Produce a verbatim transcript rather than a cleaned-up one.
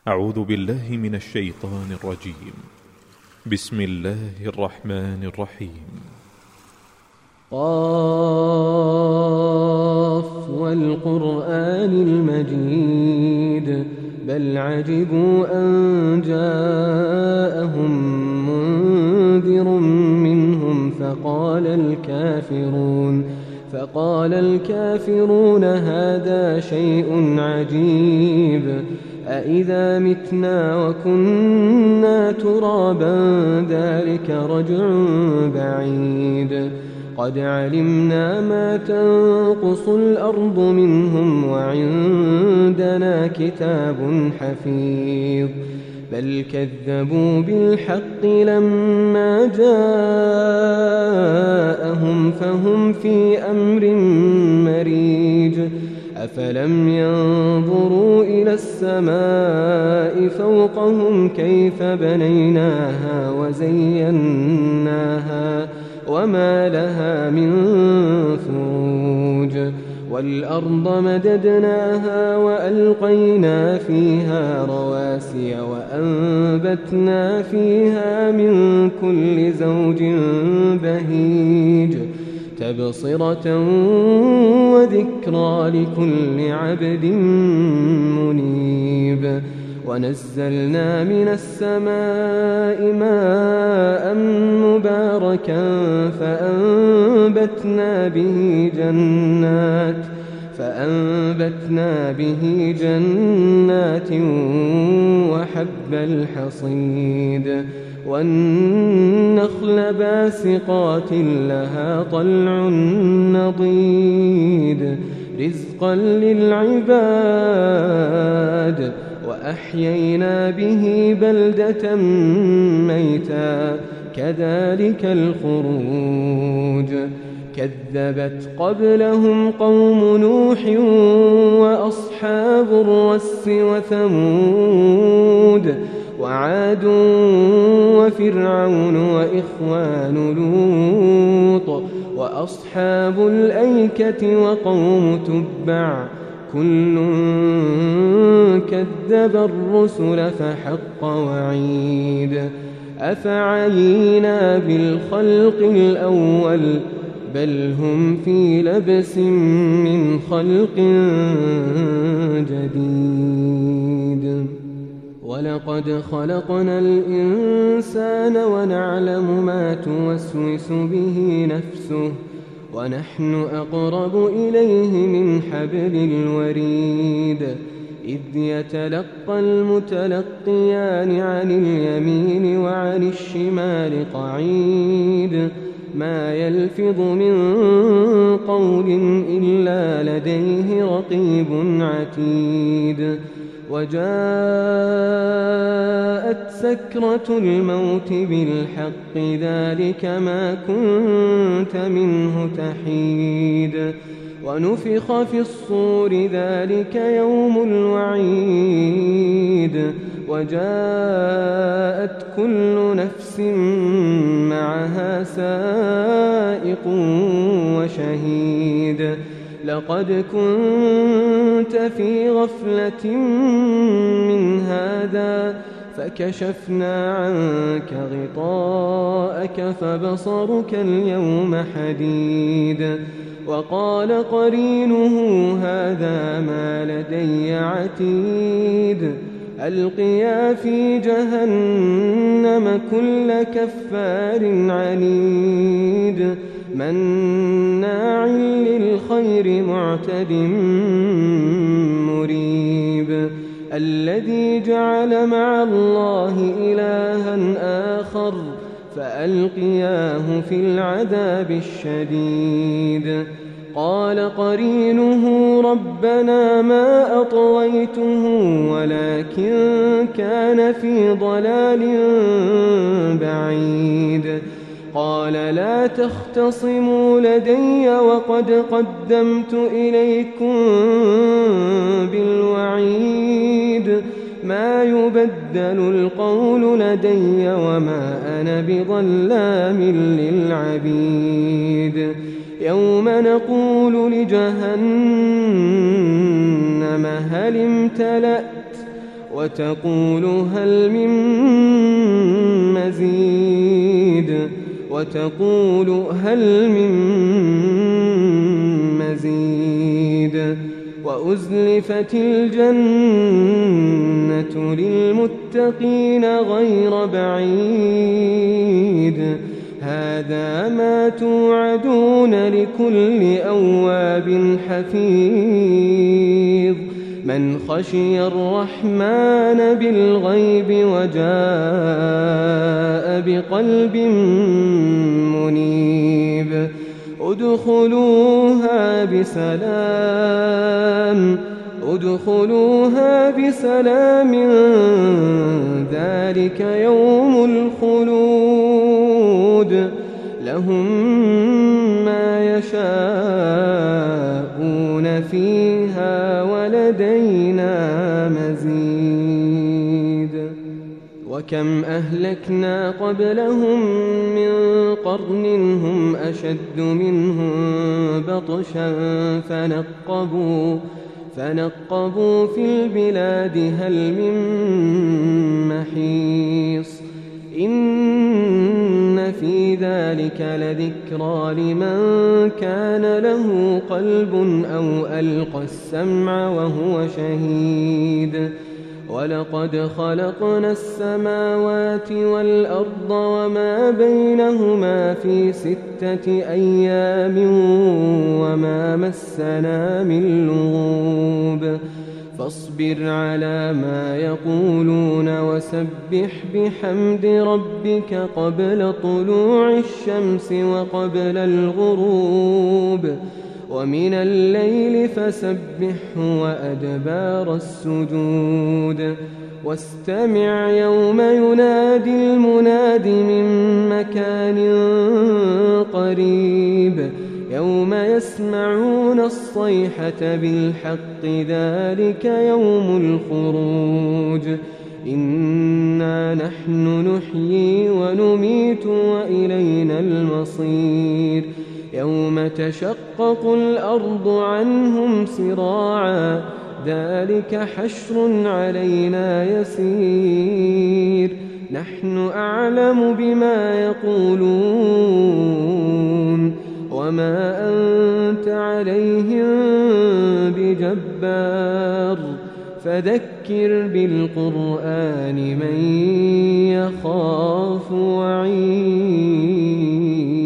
أعوذ بالله من الشيطان الرجيم. بسم الله الرحمن الرحيم. قاف والقرآن المجيد بل عجبوا أن جاءهم منذر منهم فقال الكافرون فقال الكافرون هذا شيء عجيب أإذا متنا وكنا ترابا ذلك رجع بعيد قد علمنا ما تنقص الأرض منهم وعندنا كتاب حفيظ بل كذبوا بالحق لما جاءهم فهم في أمر مريج أفلم ينظروا إلى السماء فوقهم كيف بنيناها وزيناها وما لها من فروج والأرض مددناها وألقينا فيها رواسي وأنبتنا فيها من كل زوج بهيج تبصرة وذكرى لكل عبد منيب ونزلنا من السماء ماء مباركا فأنبتنا به جنات فأنبتنا به جنات وحب الحصيد والنخل باسقات لها طلع نضيد رزقا للعباد وأحيينا به بلدة ميتا كذلك الخروج كذبت قبلهم قوم نوح وأصحاب الرس وثمود وعاد وفرعون وإخوان لوط وأصحاب الأيكة وقوم تبع كل كذب الرسل فحق وعيد أفعينا بالخلق الأول بل هم في لبس من خلق جديد ولقد خلقنا الإنسان ونعلم ما توسوس به نفسه ونحن أقرب إليه من حبل الوريد إذ يتلقى المتلقيان عن اليمين وعن الشمال قعيد ما يلفظ من قول إلا لديه رقيب عتيد وجاءت سكرة الموت بالحق ذلك ما كنت منه تحيد ونفخ في الصور ذلك يوم الوعيد وجاءت كل نفس معها سائق وشهيد لقد كنت في غفلة من هذا فكشفنا عنك غطاءك فبصرك اليوم حديد وقال قرينه هذا ما لدي عتيد ألقيا في جهنم كل كفار عنيد مناع للخير معتد مريب الذي جعل مع الله إلها آخر فألقياه في العذاب الشديد قال قرينه ربنا ما أطويته ولكن كان في ضلال بعيد قال لا تختصموا لدي وقد قدمت إليكم بالوعيد ما يبدل القول لدي وما أنا بظلام للعبيد يوم نقول لجهنم هل امتلأت وتقول هل من مزيد وتقول هل من مزيد وأزلفت الجنة للمتقين غير بعيد هذا ما توعدون لكل أواب حفيظ من خشي الرحمن بالغيب وجاء بقلب منيب ادخلوها بسلام ادخلوها بسلام ذلك يوم الخلود لهم ما يشاءون فيها ولدينا مزيد وكم أهلكنا قبلهم من قرن هم أشد منهم بطشا فنقبوا فنقبوا في البلاد هل من محيص إن في ذلك لذكرى لمن كان له قلب أو ألقى السمع وهو شهيد ولقد خلقنا السماوات والأرض وما بينهما في ستة أيام وما مسنا من لغوب فاصبر على ما يقولون وسبح بحمد ربك قبل طلوع الشمس وقبل الغروب ومن الليل فسبحه وأدبار السجود واستمع يوم ينادي المناد من مكان قريب يوم يسمعون الصيحة بالحق ذلك يوم الخروج إنا نحن نحيي ونميت وإلينا المصير يوم تشقق الأرض عنهم سراعا ذلك حشر علينا يسير نحن أعلم بما يقولون وما أنت عليهم بجبار فذكر بالقرآن من يخاف وعيد